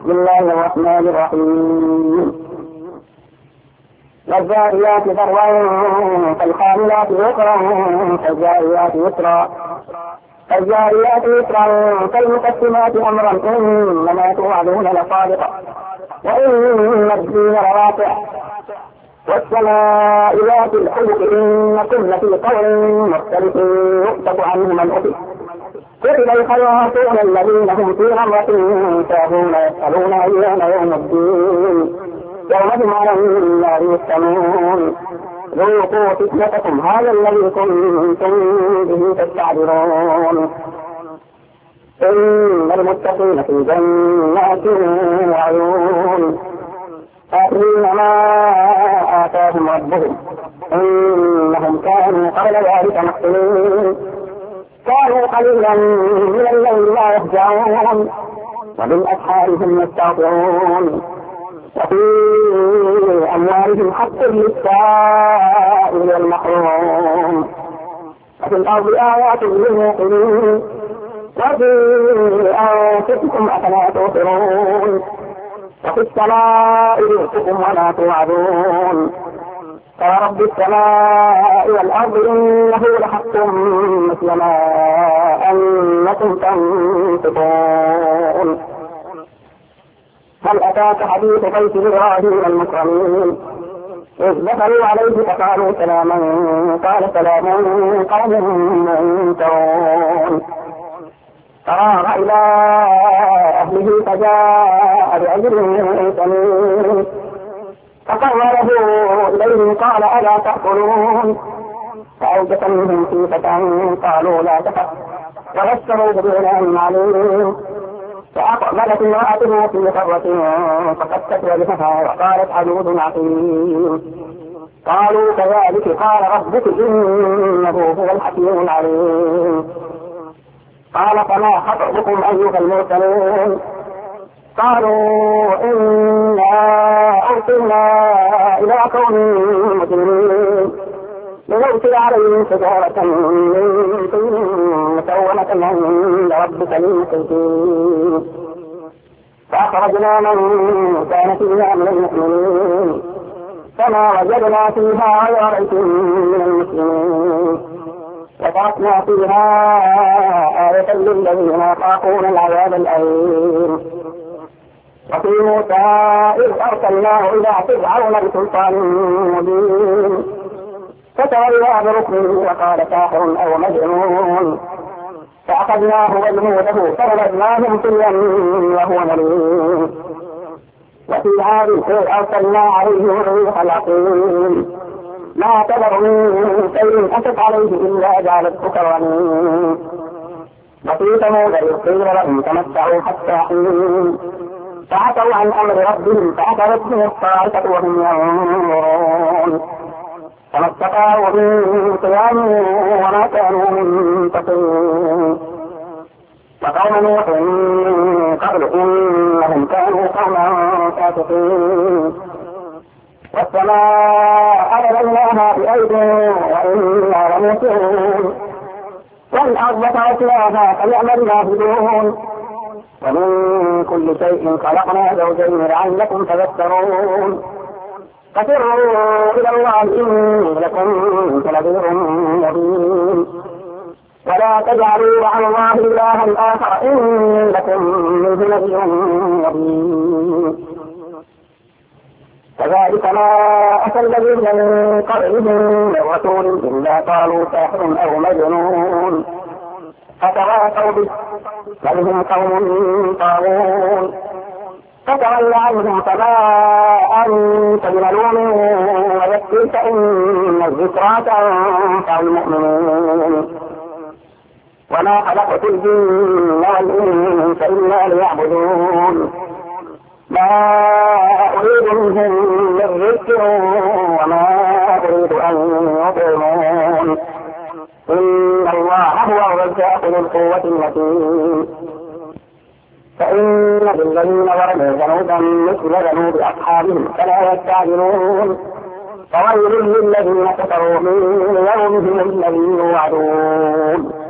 بسم الله الرحمن الرحيم. والذاريات ذروا فالحاملات وقرا فالجاريات يسرا فالجاريات يسرا فالمقسمات أمرا إنما توعدون لصادق وإن الدين لواقع والسماء ذات الحبك إنكم لفي قول مختلف يؤفك عنه من أفك قتل الخياطون الذين هم في غمرة ساهون يسألون أيان يوم الدين يوم على النار يفتنون ذوقوا فتنتكم هذا الذي كنتم به تستعبرون إن المتقين في جنات وعيون آخرين ما آتاهم ربهم إنهم كانوا قبل ذلك محسنين كانوا قليلا من الليل لا يهجعون وبالأسحار هم يستغفرون وفي أموالهم حق للسائل والمحروم وفي الأرض آيات للموقنين وفي أنفسكم أفلا تبصرون وفي السماء رزقكم وما توعدون فرب السماء والأرض إنه لحق مثل ما أنكم تنطقون هل أتاك حديث بيت إبراهيم المكرمين إذ دخلوا عليه فقالوا سلاما قال سلام قوم منكرون فراغ إلى أهله فجاء بعجل سمين فقربه إليه قال ألا تأكلون فأوجس منهم خيفة قالوا لا تخف وبشروا بغلام عليم فأقبلت امرأته في صرة فقدت وجهها وقالت عجوز عقيم قالوا كذلك قال ربك إنه هو الحكيم العليم قال فما خطبكم أيها المرسلون قالوا إنا أرسلنا إلى قوم مجرمين لنرسل عليهم شجرة من طين مسومة عند ربك للمسرفين فأخرجنا من كان فيها من المؤمنين فما وجدنا فيها غير بيت من المسلمين وتركنا فيها آية للذين يخافون العذاب الأليم وفي موسى إذ أرسلناه إلى فرعون بسلطان مبين فتولى بركنه وقال ساحر أو مجنون فأخذناه وجنوده فرددناهم في اليم وهو مليم وفي عاد إذ أرسلنا عليهم الريح العقيم ما تذر من شيء أتت عليه إلا جعلته كرمين وفي ثمود إذ قيل لهم تمتعوا حتى حين فعتوا عن أمر ربهم فأخذتهم الصاعقة وهم ينظرون فما استطاعوا من قيام وما كانوا منتصرين وقوم نوح من قبل إنهم كانوا قوما فاسقين والسماء بنيناها بأيد وإنا لموسعون والأرض فرشناها فنعم الماهدون ومن كل شيء خلقنا زوجين لعلكم تذكرون ففروا إلى الله إني لكم نذير مبين ولا تجعلوا مع الله إلها آخر إني لكم منه نذير مبين كذلك ما أتى الذين من قبلهم من رسول إلا قالوا ساحر أو مجنون فتواصوا به بل هم قوم طاغون فتول عنهم فما أنت بملوم وذكر فإن الذكرى تنفع المؤمنين وما خلقت الجن والإنس إلا ليعبدون ما أريد منهم من رزق وما أريد أن يطعمون إن الله هو الرزاق ذو القوة المتين فإن للذين ظلموا ذنوبا مثل ذنوب أصحابهم فلا يستعجلون فويل للذين كفروا من يومهم الذي يوعدون